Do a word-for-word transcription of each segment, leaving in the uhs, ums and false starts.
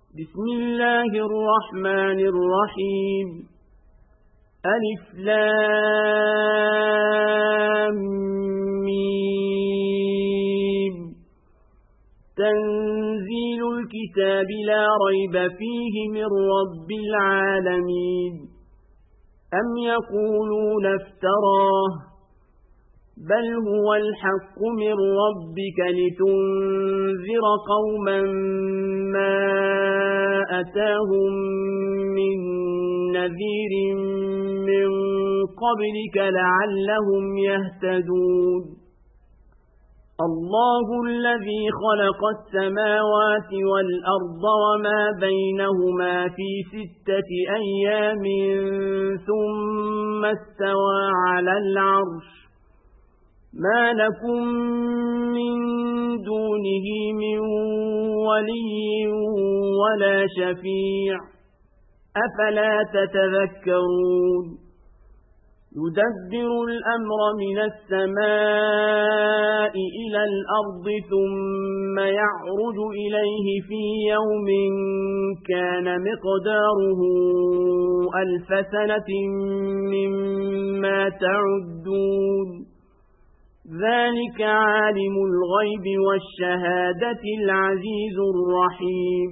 بسم الله الرحمن الرحيم ألف لام ميم تنزيل الكتاب لا ريب فيه من رب العالمين أم يقولون افتراه بل هو الحق من ربك لتنذر قوما ما أتاهم من نذير من قبلك لعلهم يهتدون الله الذي خلق السماوات والأرض وما بينهما في ستة أيام ثم استوى على العرش ما لكم من دونه من ولي ولا شفيع أفلا تتذكرون يدبر الأمر من السماء إلى الأرض ثم يعرج إليه في يوم كان مقداره ألف سنة مما تعدون ذلك عالم الغيب والشهادة العزيز الرحيم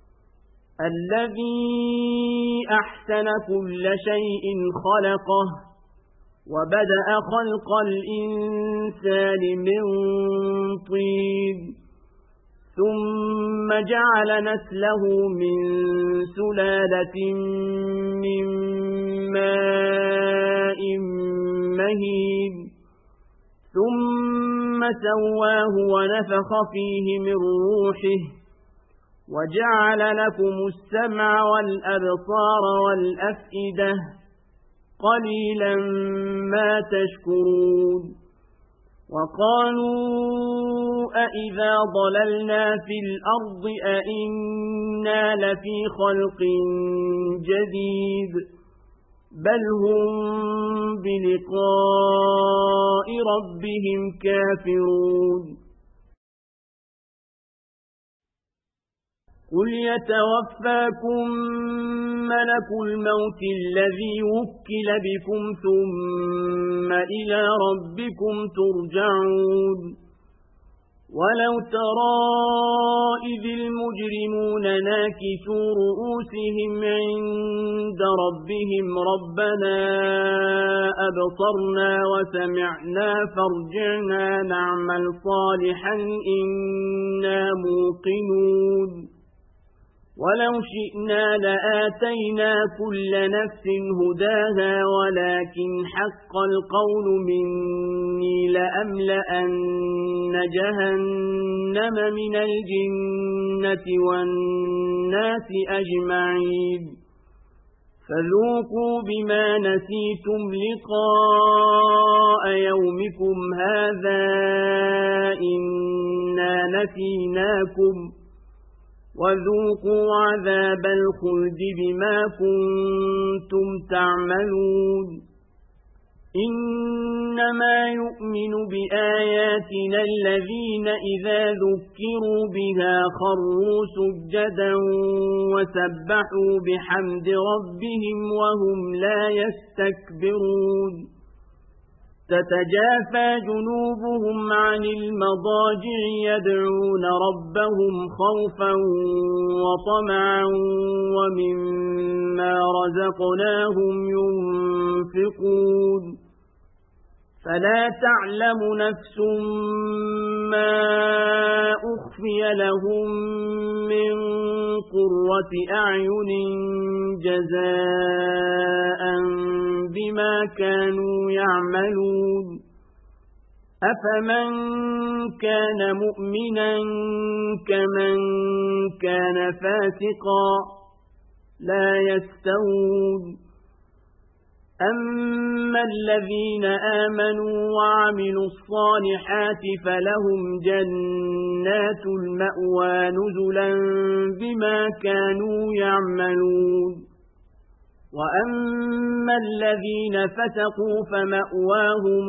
الذي أحسن كل شيء خلقه وبدأ خلق الإنسان من طين ثم جعل نسله من سلالة من ماء مهين ثم سواه ونفخ فيه من روحه وجعل لكم السمع والأبصار والأفئدة قليلا ما تشكرون وقالوا أئذا ضللنا في الأرض أئنا لفي خلق جديد بل هم بلقاء ربهم كافرون قل يتوفاكم ملك الموت الذي وكل بكم ثم إلى ربكم ترجعون ولو ترى إذ المجرمون ناكسوا رؤوسهم عند ربهم ربنا أبصرنا وسمعنا فارجعنا نعمل صالحا إنا موقنون ولو شئنا لآتينا كل نفس هداها ولكن حق القول مني لأملأن جهنم من الجنة والناس أجمعين فذوقوا بما نسيتم لقاء يومكم هذا إنا نسيناكم وذوقوا عذاب الخلد بما كنتم تعملون إنما يؤمن بآياتنا الذين إذا ذكروا بها خروا سجدا وسبحوا بحمد ربهم وهم لا يستكبرون تتجافى جنوبهم عن المضاجع يدعون ربهم خوفا وطمعا ومما رزقناهم ينفقون فلا تعلم نفس ما أخفي لهم من قرة أعين جزاء بما كانوا يعملون أفمن كان مؤمنا كمن كان فاسقا لا يستوون أما الذين آمنوا وعملوا الصالحات فلهم جنات المأوى نزلا بما كانوا يعملون وأما الذين فسقوا فمأواهم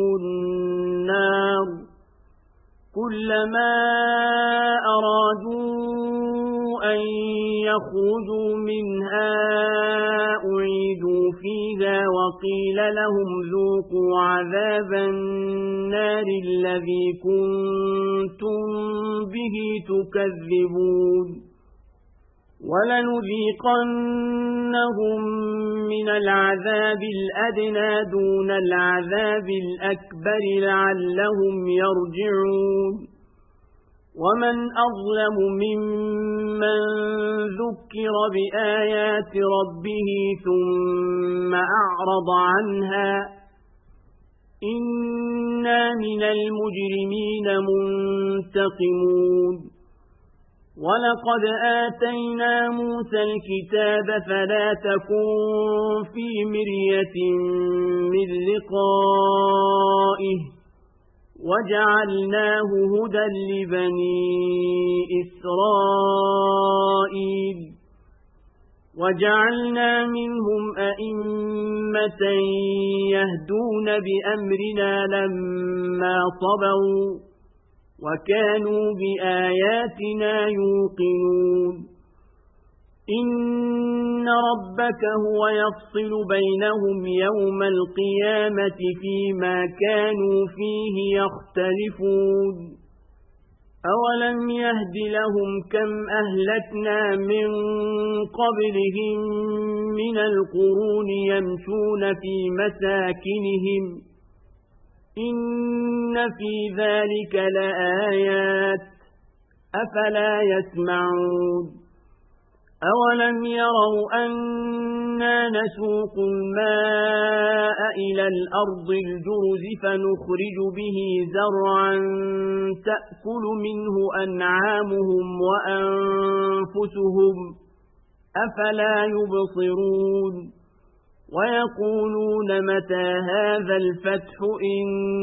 النار كلما أرادوا أن يخرجوا منها أعيدوا فيها وقيل لهم ذوقوا عذاب النار الذي كنتم به تكذبون ولنذيقنهم من العذاب الأدنى دون العذاب الأكبر لعلهم يرجعون ومن أظلم ممن ذكر بآيات ربه ثم أعرض عنها إنا من المجرمين منتقمون ولقد آتينا موسى الكتاب فلا تكن في مرية من لقائه وجعلناه هدى لبني إسرائيل وجعلنا منهم أئمة يهدون بأمرنا لما صبروا وكانوا بآياتنا يوقنون إن ربك هو يفصل بينهم يوم القيامة فيما كانوا فيه يختلفون أولم يهد لهم كم أهلكنا من قبلهم من القرون يمشون في مساكنهم إن في ذلك لآيات أفلا يسمعون أولم يروا أنا نسوق الماء إلى الأرض الجرز فنخرج به زرعا تأكل منه أنعامهم وأنفسهم أفلا يبصرون ويقولون متى هذا الفتح إن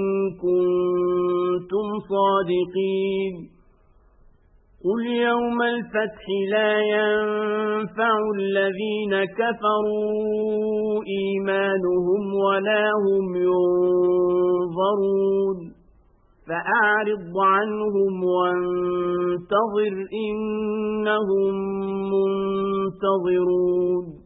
كنتم صادقين قل يوم الفتح لا ينفع الذين كفروا إيمانهم ولا هم ينظرون فأعرض عنهم وانتظر إنهم منتظرون